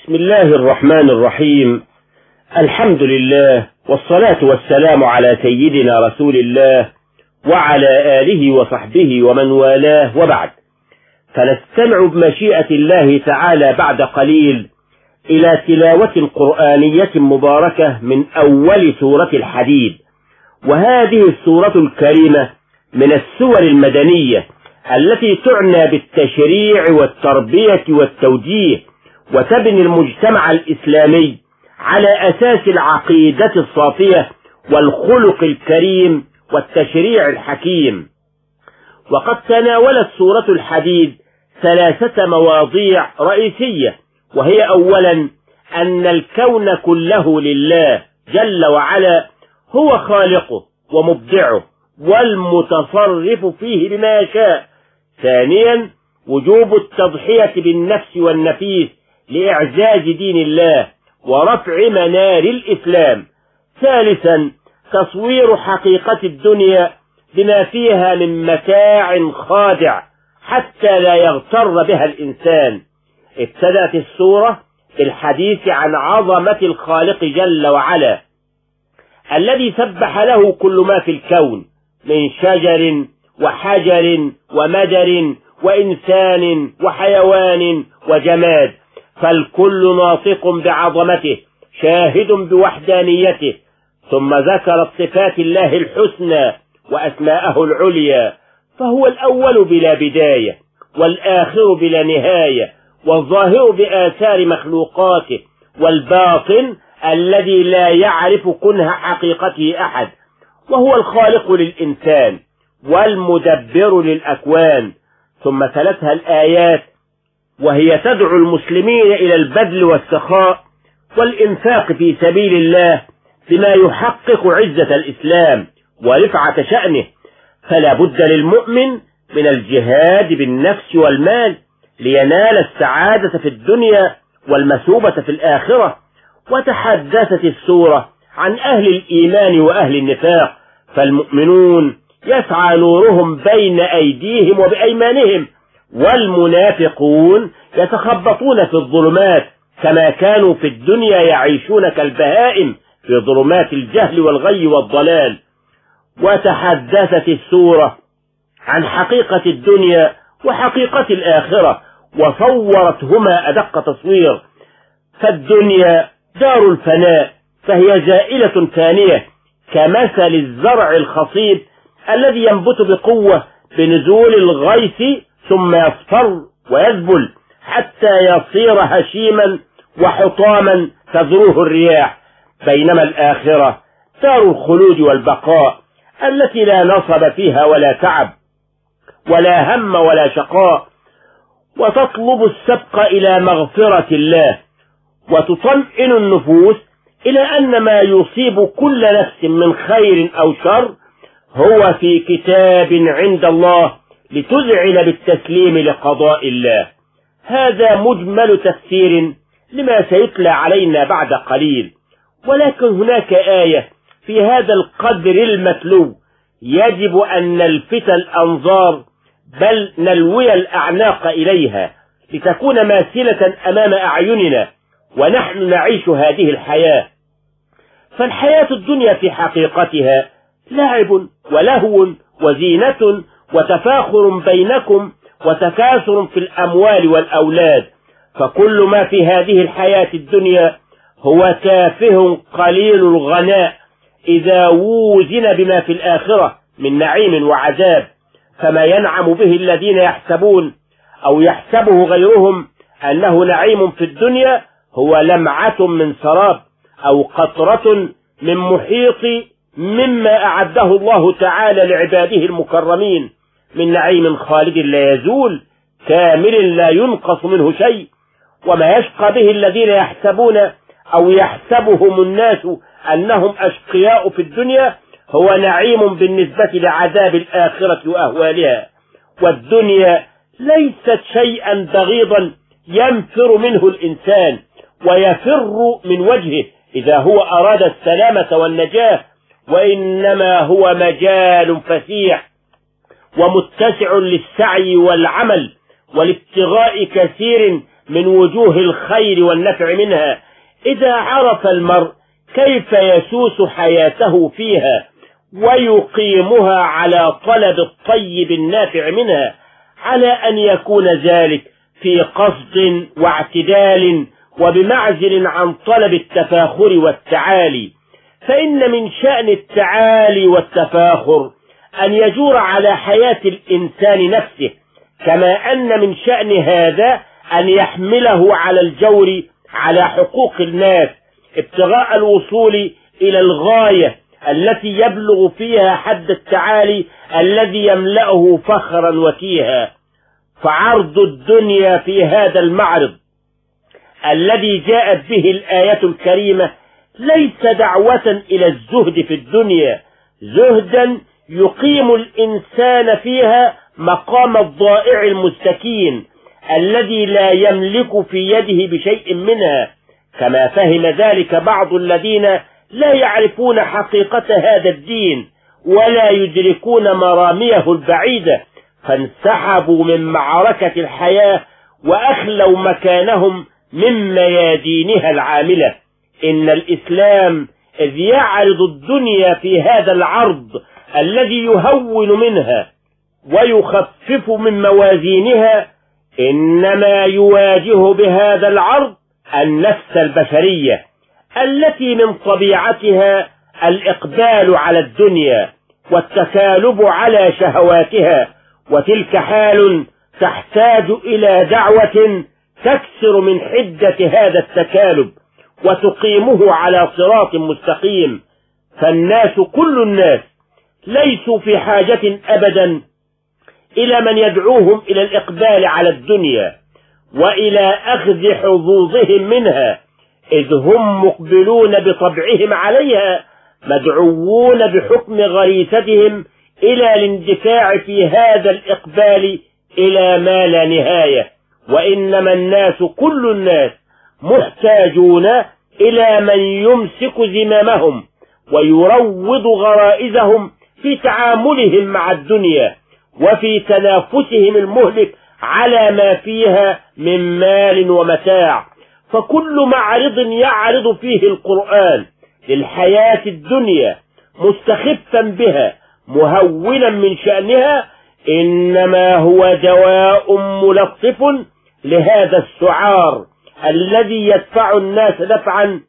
بسم الله الرحمن الرحيم. الحمد لله والصلاة والسلام على سيدنا رسول الله وعلى آله وصحبه ومن والاه، وبعد، فنستمع بمشيئة الله تعالى بعد قليل إلى تلاوة قرآنية مباركة من أول سورة الحديد. وهذه السورة الكريمة من السور المدنية التي تعنى بالتشريع والتربية والتوجيه، وتبني المجتمع الإسلامي على أساس العقيدة الصافية والخلق الكريم والتشريع الحكيم. وقد تناولت سورة الحديد 3 مواضيع رئيسية، وهي أولا أن الكون كله لله جل وعلا، هو خالقه ومبدعه والمتصرف فيه بما يشاء. ثانيا وجوب التضحية بالنفس والنفيس لإعزاز دين الله ورفع منار الإسلام. ثالثا تصوير حقيقة الدنيا بما فيها من متاع خادع حتى لا يغتر بها الإنسان. ابتدأت السورة بالحديث عن عظمة الخالق جل وعلا الذي سبح له كل ما في الكون من شجر وحجر ومدر وإنسان وحيوان وجماد، فالكل ناطق بعظمته شاهد بوحدانيته. ثم ذكر صفات الله الحسنى وأسماءه العليا، فهو الأول بلا بداية والآخر بلا نهاية والظاهر بآثار مخلوقاته والباطن الذي لا يعرف كنه حقيقته أحد، وهو الخالق للإنسان والمدبر للأكوان. ثم تلتها الآيات وهي تدعو المسلمين إلى البذل والسخاء والإنفاق في سبيل الله بما يحقق عزة الإسلام ورفعة شأنه. فلا بد للمؤمن من الجهاد بالنفس والمال لينال السعادة في الدنيا والمثوبة في الآخرة. وتحدثت السورة عن أهل الإيمان وأهل النفاق، فالمؤمنون يسعى نورهم بين أيديهم وبأيمانهم، والمنافقون يتخبطون في الظلمات كما كانوا في الدنيا يعيشون كالبهائم في ظلمات الجهل والغي والضلال. وتحدثت السورة عن حقيقة الدنيا وحقيقة الآخرة وصورتهما أدق تصوير. فالدنيا دار الفناء فهي زائلة فانية كمثل الزرع الخصيب الذي ينبت بقوة بنزول الغيث ثم يصفر ويذبل حتى يصير هشيما وحطاما تذروه الرياح. بينما الآخرة دار الخلود والبقاء التي لا نصب فيها ولا تعب ولا هم ولا شقاء، وتطلب السبق إلى مغفرة الله، وتطمئن النفوس إلى أن ما يصيب كل نفس من خير أو شر هو في كتاب عند الله لتذعن بالتسليم لقضاء الله. هذا مجمل تفسير لما سيتلى علينا بعد قليل، ولكن هناك آية في هذا القدر المتلو يجب أن نلفت الأنظار بل نلوي الأعناق إليها لتكون ماثلة أمام أعيننا ونحن نعيش هذه الحياة. فالحياة الدنيا في حقيقتها لعب ولهو وزينة وتفاخر بينكم وتكاثر في الأموال والأولاد، فكل ما في هذه الحياة الدنيا هو تافه قليل الغناء إذا ووزن بما في الآخرة من نعيم وعذاب. فما ينعم به الذين يحسبون أو يحسبه غيرهم أنه نعيم في الدنيا هو لمعة من سراب أو قطرة من محيط مما أعده الله تعالى لعباده المكرمين من نعيم خالد لا يزول كامل لا ينقص منه شيء. وما يشقى به الذين يحسبون أو يحسبهم الناس أنهم أشقياء في الدنيا هو نعيم بالنسبة لعذاب الآخرة وأهوالها. والدنيا ليست شيئا بغيضا ينفر منه الإنسان ويفر من وجهه إذا هو أراد السلامة والنجاة، وإنما هو مجال فسيح ومتسع للسعي والعمل والابتغاء كثير من وجوه الخير والنفع منها، إذا عرف المرء كيف يسوس حياته فيها ويقيمها على طلب الطيب النافع منها، على أن يكون ذلك في قصد واعتدال وبمعزل عن طلب التفاخر والتعالي. فإن من شأن التعالي والتفاخر أن يجور على حياة الإنسان نفسه، كما أن من شأن هذا أن يحمله على الجور على حقوق الناس ابتغاء الوصول إلى الغاية التي يبلغ فيها حد التعالي الذي يملأه فخرا وتيها. فعرض الدنيا في هذا المعرض الذي جاءت به الآية الكريمة ليس دعوة إلى الزهد في الدنيا، زهدا يقيم الإنسان فيها مقام الضائع المستكين الذي لا يملك في يده بشيء منها، كما فهم ذلك بعض الذين لا يعرفون حقيقة هذا الدين ولا يدركون مراميه البعيدة، فانسحبوا من معركة الحياة وأخلوا مكانهم من ميادينها العاملة. إن الإسلام إذ يعرض الدنيا في هذا العرض الذي يهون منها ويخفف من موازينها، إنما يواجه بهذا العرض النفس البشرية التي من طبيعتها الإقبال على الدنيا والتكالب على شهواتها، وتلك حال تحتاج إلى دعوة تكسر من حدة هذا التكالب وتقيمه على صراط مستقيم. فالناس كل الناس ليسوا في حاجة أبدا إلى من يدعوهم إلى الإقبال على الدنيا وإلى أخذ حظوظهم منها، إذ هم مقبلون بطبعهم عليها، مدعوون بحكم غريزتهم إلى الاندفاع في هذا الإقبال إلى ما لا نهاية. وإنما الناس كل الناس محتاجون إلى من يمسك زمامهم ويروض غرائزهم في تعاملهم مع الدنيا وفي تنافسهم المهلك على ما فيها من مال ومتاع. فكل معرض يعرض فيه القرآن للحياة الدنيا مستخفا بها مهونا من شأنها، إنما هو دواء ملطف لهذا السعار الذي يدفع الناس دفعا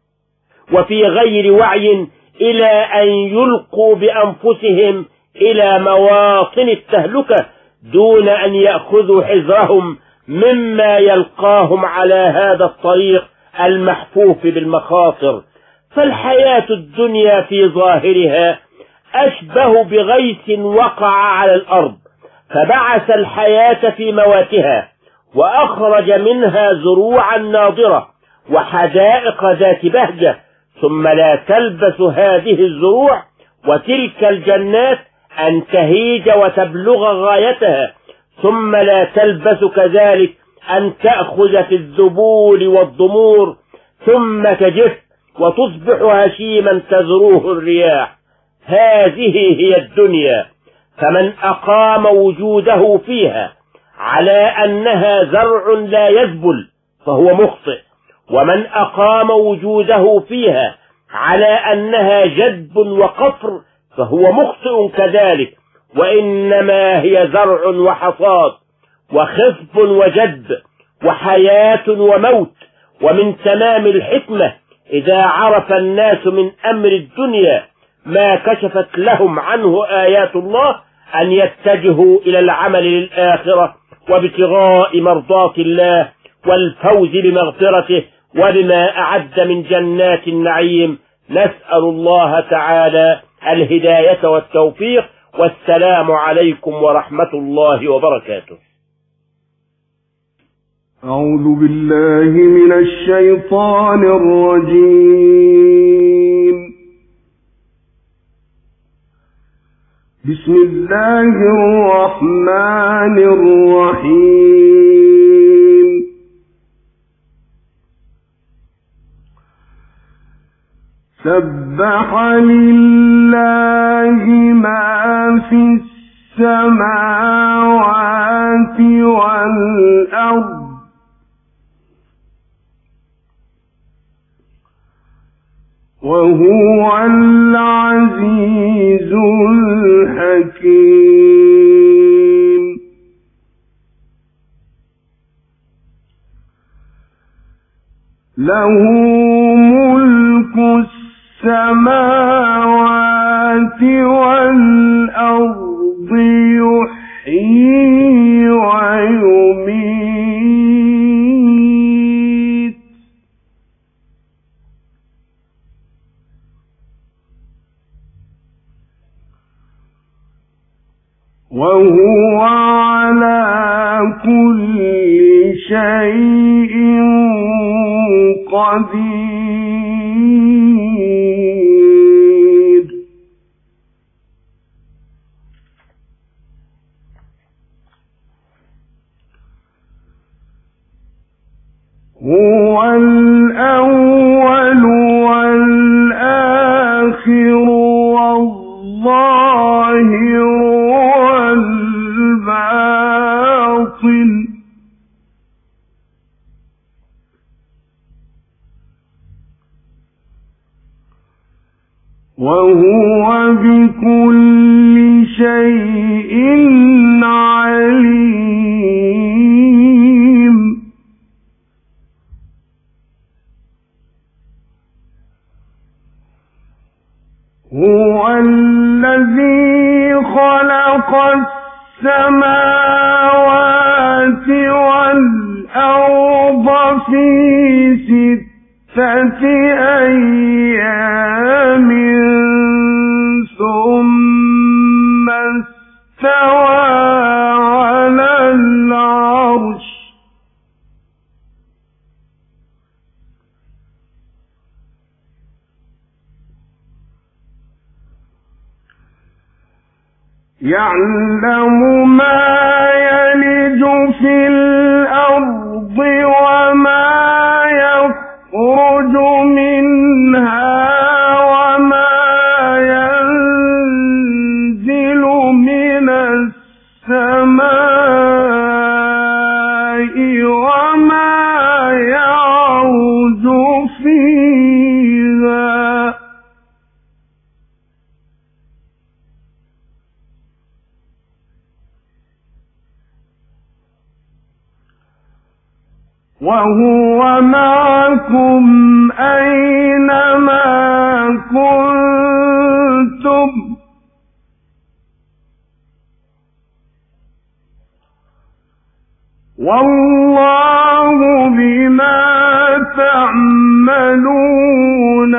وفي غير وعي إلى أن يلقوا بأنفسهم إلى مواطن التهلكة دون أن يأخذوا حذرهم مما يلقاهم على هذا الطريق المحفوف بالمخاطر. فالحياة الدنيا في ظاهرها أشبه بغيث وقع على الأرض فبعث الحياة في مواتها وأخرج منها زروعا ناضرة وحدائق ذات بهجة، ثم لا تلبس هذه الزروع وتلك الجنات أن تهيج وتبلغ غايتها، ثم لا تلبس كذلك أن تأخذ في الذبول والضمور ثم تجف وتصبح هشيما تذروه الرياح. هذه هي الدنيا، فمن أقام وجوده فيها على أنها زرع لا يذبل فهو مخطئ، ومن أقام وجوده فيها على أنها جدب وقفر فهو مخطئ كذلك، وإنما هي زرع وحصاد وخصب وجد وحياة وموت. ومن تمام الحكمة إذا عرف الناس من أمر الدنيا ما كشفت لهم عنه آيات الله أن يتجهوا إلى العمل للآخرة وابتغاء مرضات الله والفوز بمغفرته وبما أعد من جنات النعيم. نسأل الله تعالى الهداية والتوفيق، والسلام عليكم ورحمة الله وبركاته. أعوذ بالله من الشيطان الرجيم. بسم الله الرحمن الرحيم. سبح لله ما في السماوات والأرض وهو العزيز الحكيم. له ملك السماوات والأرض يحيي ويميت وهو على كل شيء قدير. هو الأول والآخر والظاهر والباطن وهو بكل شيء عليم. هو الذي خلق السماوات والأرض في 6 أيام ثم استوى على العرش يعلم ما يلج في الأرض وما يخرج منها وما ينزل من السماء وما يعرج فيها وهو معكم أينما كنتم والله بما تعملون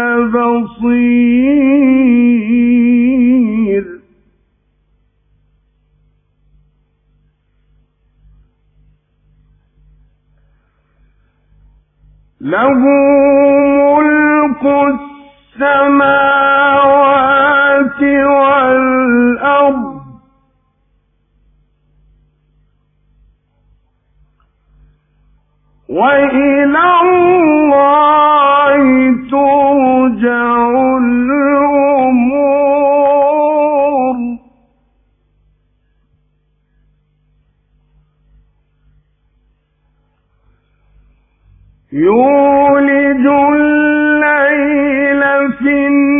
بصير. له ملك السماوات والأرض وإلى الله ترجع الأمور. يولج الليل في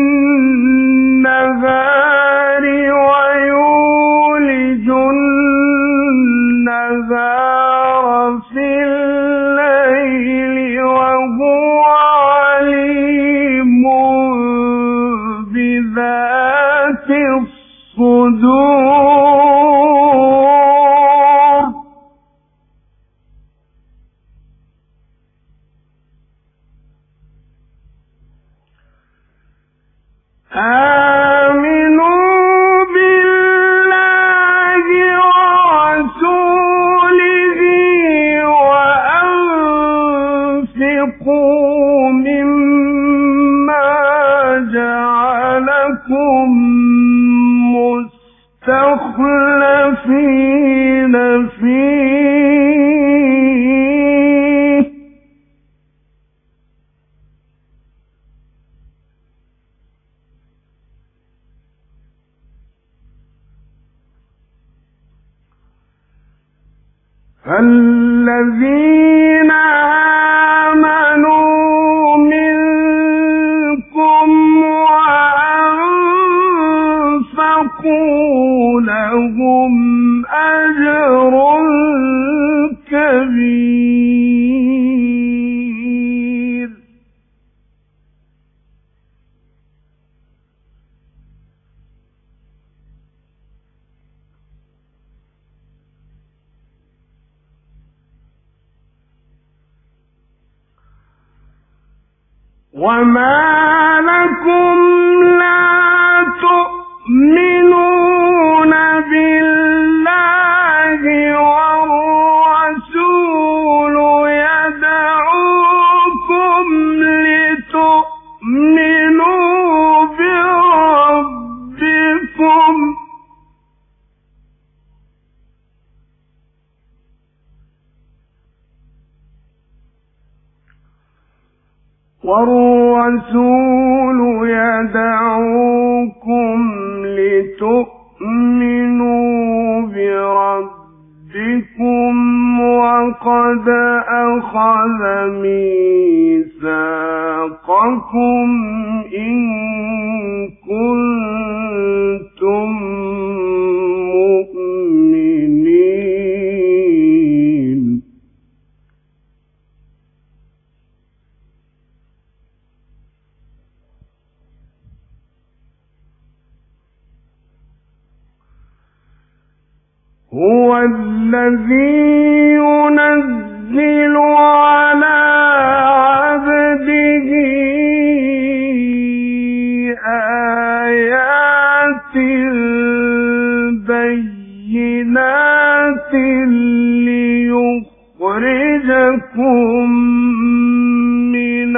النهار ويولج النهار في الليل وهو عليم بذات الصدور. آمنوا بالله ورسوله وأنفقوا مما جعلكم مستخلفين فيه الذين آمنوا منكم وما لكم لا تؤمنون بالله والرسول يدعوكم لتؤمنوا بربكم وقد أخذ ميثاقكم إن كنتم مؤمنين هو الذي ينزل على عبده آيات بينات ليخرجكم من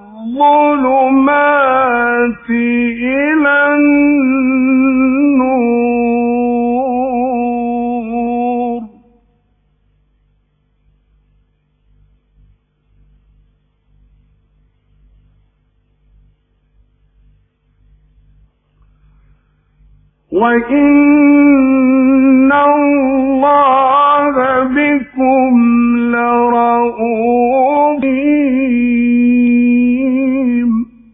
الظلمات إلى النور وإن الله بكم لرءوف رحيم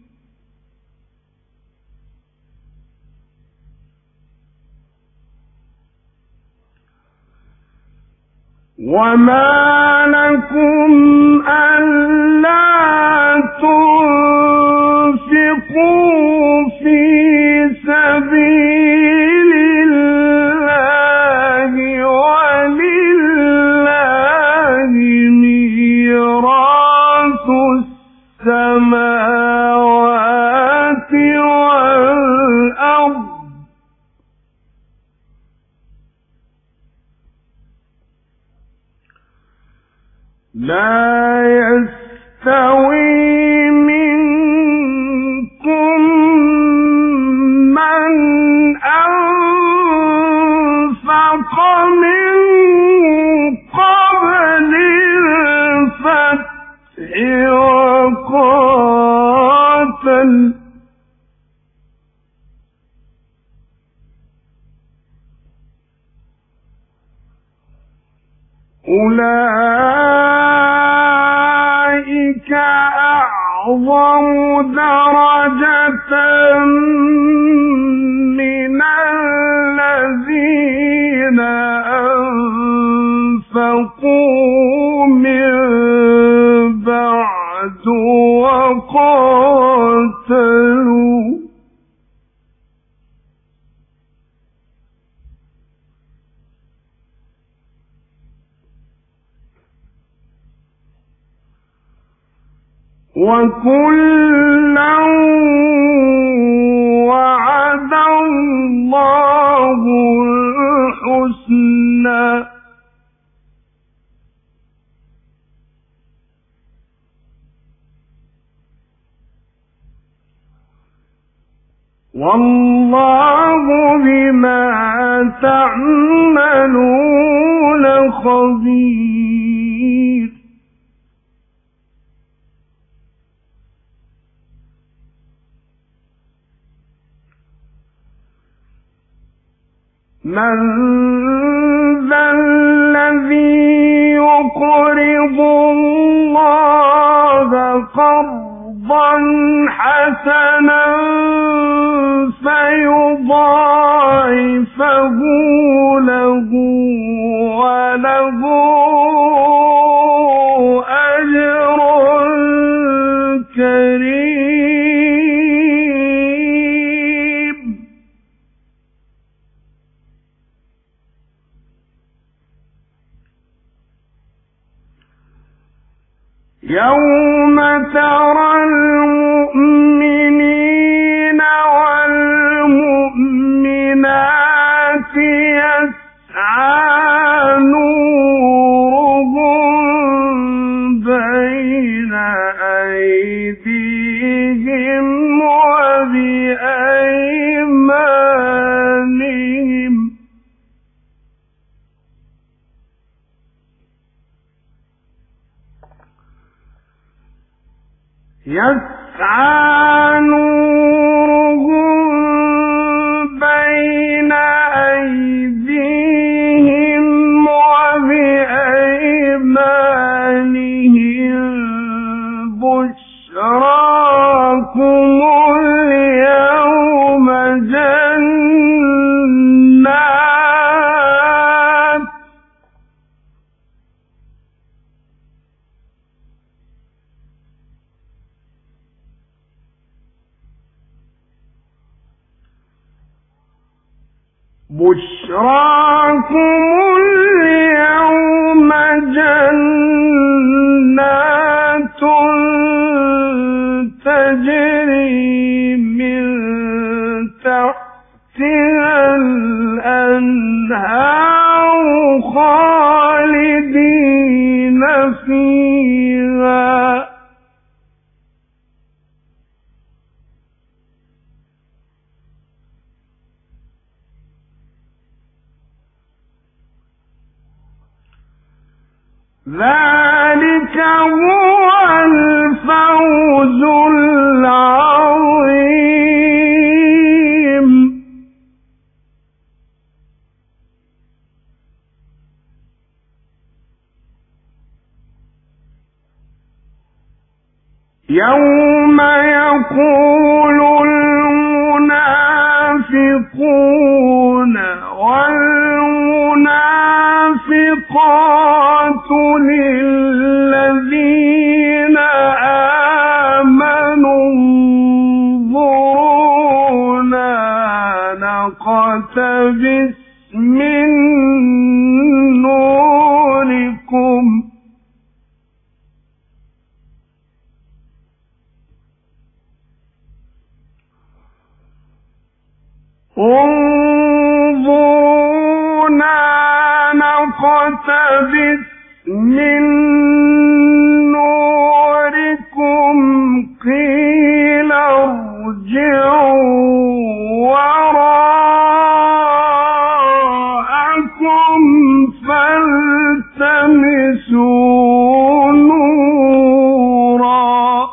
وما لكم ألا تنفقوا في سبيل الله ولله ميراث السماوات والأرض لا يستوي منكم من أنفق من قبل الفتح وقاتل أولئك أعظم درجة من الذين أنفقوا من بعد وقاتلوا وكلا وعد الله الحسنى والله بما تعملون خبير من ذا الذي يقرض الله قرضا حسنا فيضاعفه له وله أجر كريم يوم ترى بأيديهم وبأيمانهم يسعى نورهم بين أيديهم وبأيمانهم بشراكم اليوم جنات تجري من تحتها الأنهار خالدين فيها ذلك هو الفوز العظيم يوم يقول المنافقون والمنافقات للذين آمنوا انظرونا نقتبس من نوركم انظرونا نقتبس من نوركم قيل ارجعوا وراءكم فالتمسوا نورا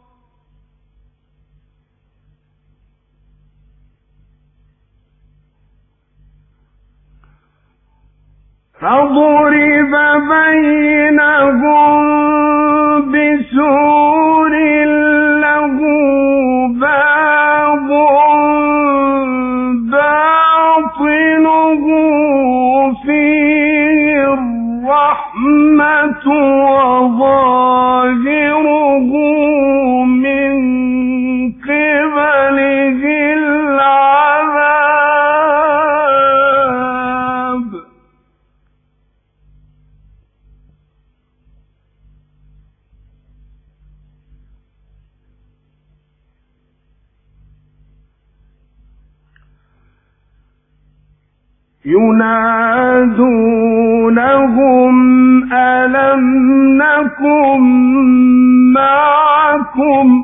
فضرب بينهم بسور له باب باطنه فيه الرحمة وظاهره من قبله العذاب ينادونهم ألم نكن معكم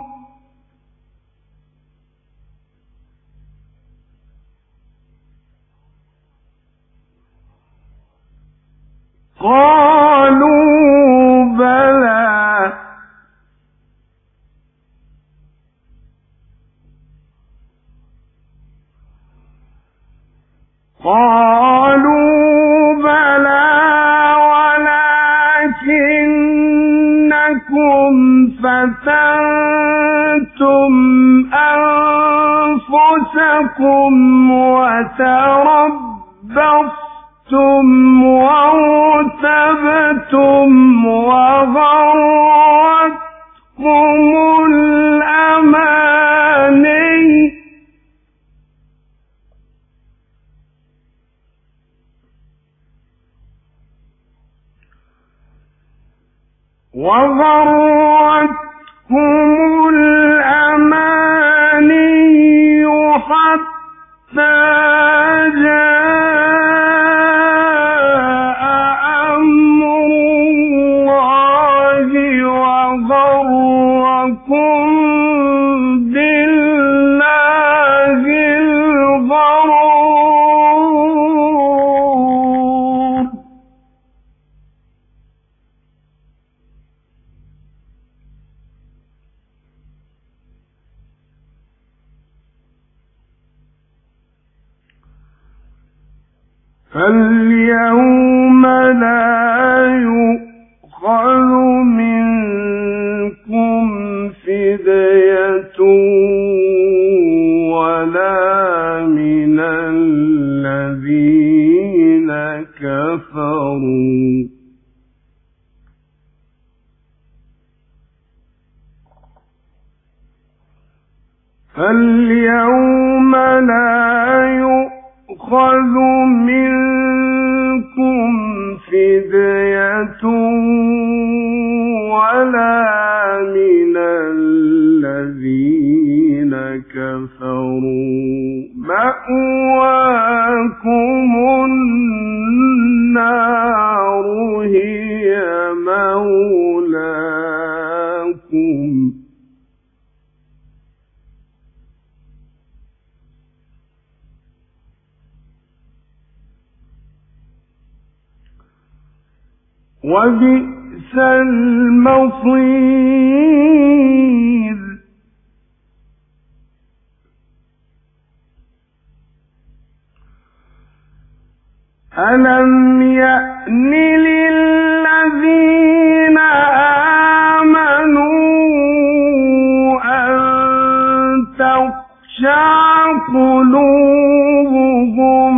قالوا بلى ولكنكم فتنتم أنفسكم وتربصتم وارتبتم وغرتكم الأماني حتى جاء أمر الله وغركم فاليوم لا يؤخذ منكم فدية ولا من الذين كفروا فاليوم لا يؤخذ منكم فدية ولا من الذين كفروا مأواكم النار هي مولاكم وبئس المصير ألم يأن للذين آمنوا أن تخشع قلوبهم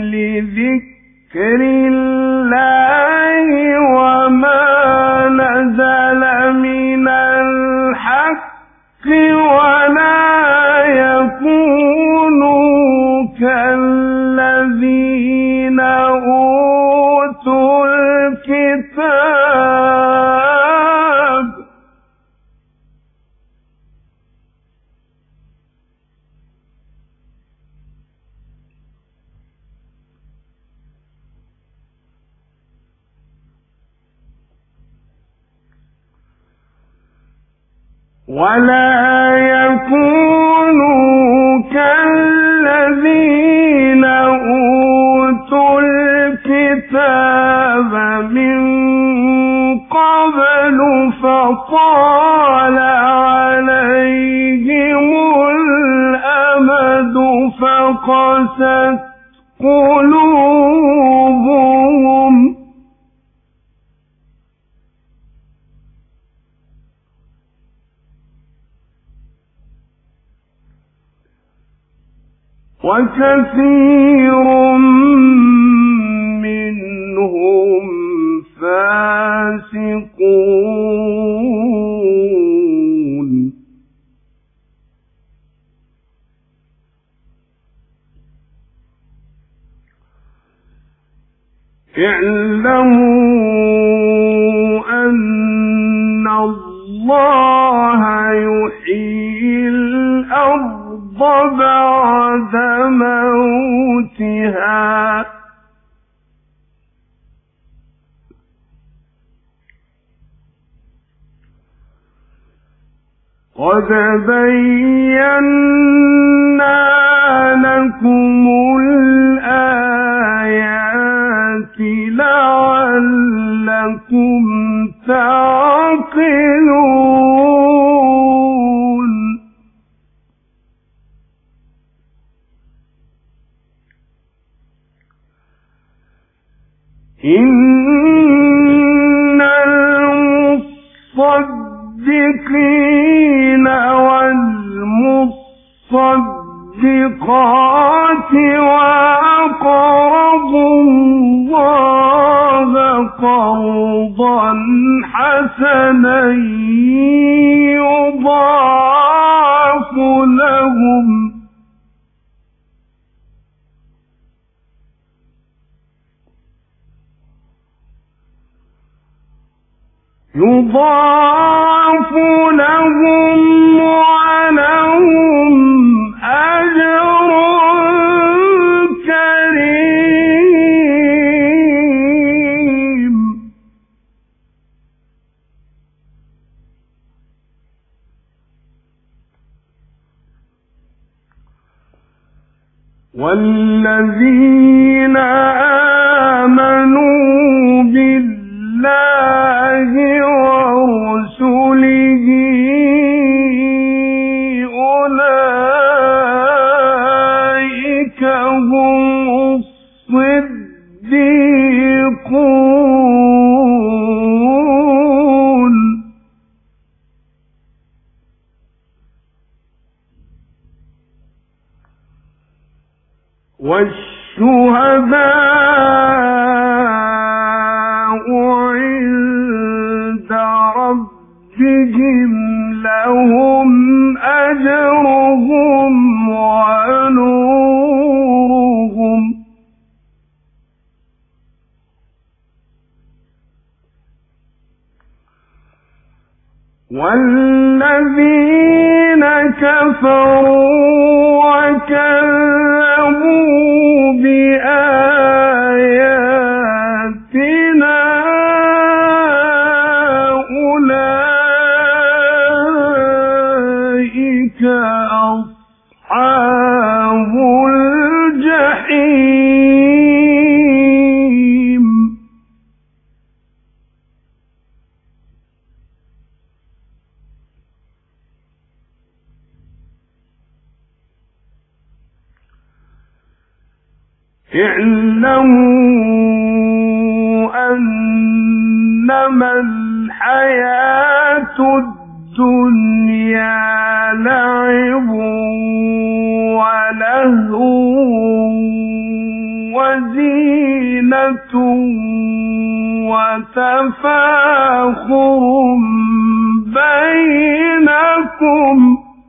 لذكر الله وما نزل من الحق ولا يكونوا كالذين أوتوا الكتاب من قبل فطال عليهم الأمد فقست قلوبهم وكثير منهم فاسقون اعلموا أن الله يحيي الأرض بعد موتها قد بينا لكم الآيات لعلكم تعقلون إن المصدقين والمصدقات وأقرضوا الله قرضا حسنا يضاعف لهم ولهم أجر كريم والذين آمنوا بالله ورسله أولئك هم الصديقون والشهداء عند ربهم لهم أجرهم ونورهم والذين كفروا وكذبوا بآياتنا أولئك أصحاب الجحيم اعلموا أنما الحياة الدنيا لعب ولهو وزينة وتفاخر بينكم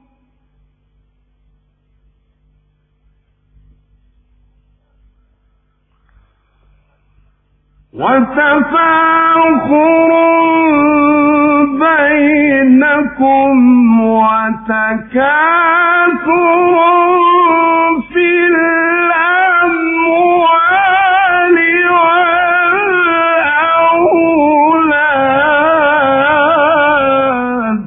وتكاثر في الأموال والأولاد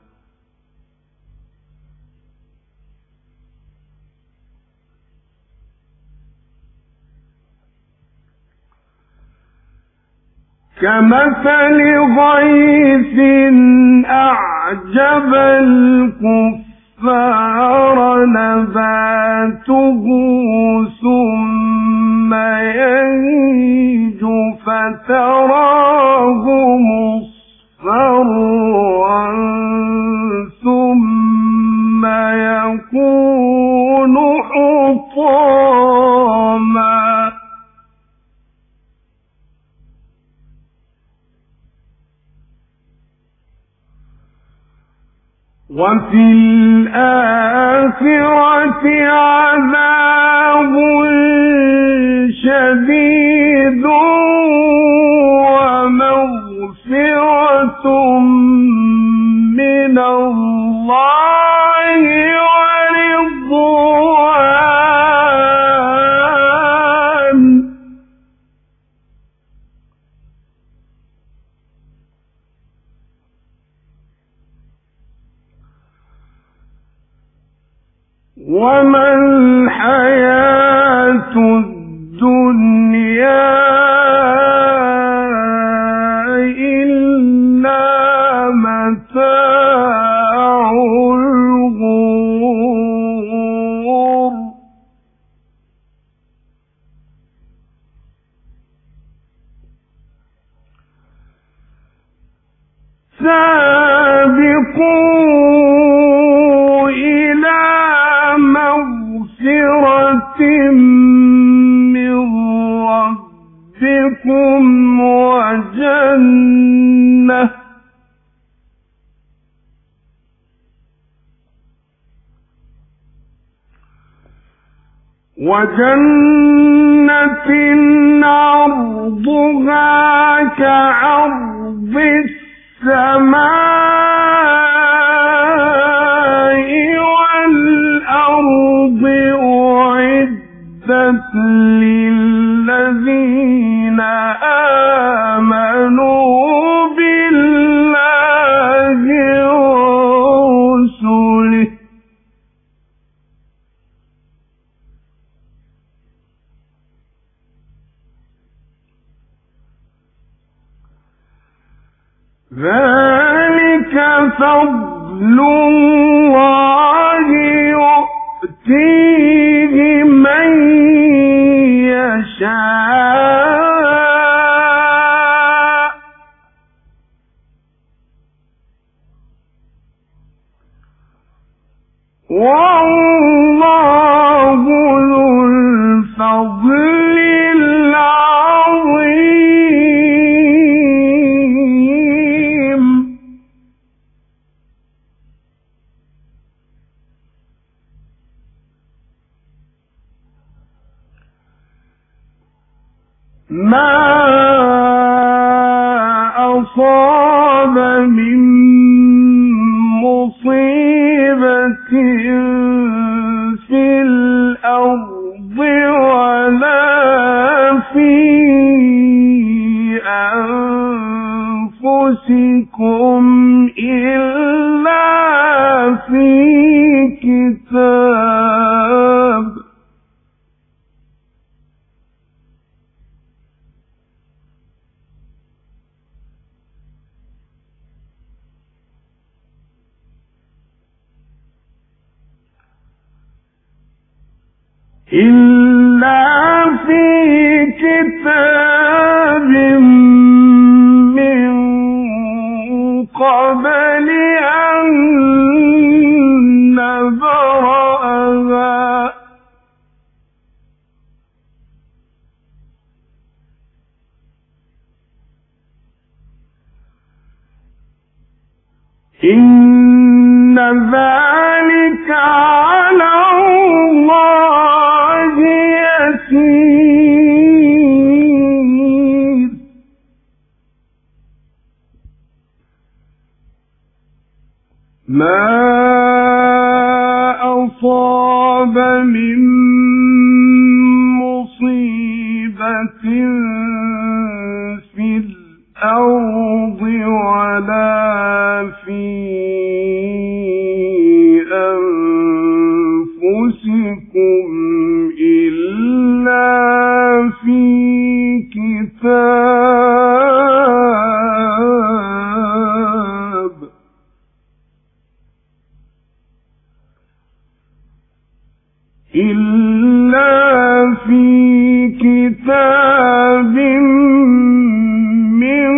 كمثل غيث أعجب الكفار نباته ثم يهيج فتراه مصفرا ثم يكون حطاما وفي الآخرة عذاب شديد ومغفرة من الله ورضوان وما الحياة الدنيا إلا متاع الغرور سابقوا إلى مغفرة من ربكم وجنة عرضها كعرض السماء والأرض أعدت للذين آمنوا بالله ورسله ذلك فضل الله يؤتيه من يشاء والله ذو ما أصاب من مصيبة في الأرض ولا في أنفسكم إلا في كتاب من قبل أن نبرأها إن ذلك على الله يسير ما أصاب من مصيبة في الأرض ولا في أنفسكم إلا في كتاب من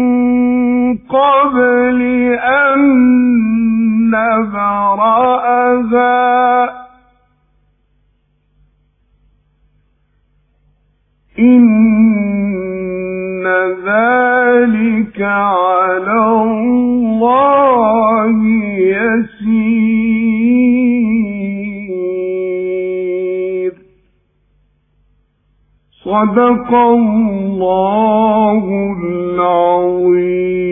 قبل أن نبرأها إن ذلك على الله يسير صدق الله العظيم.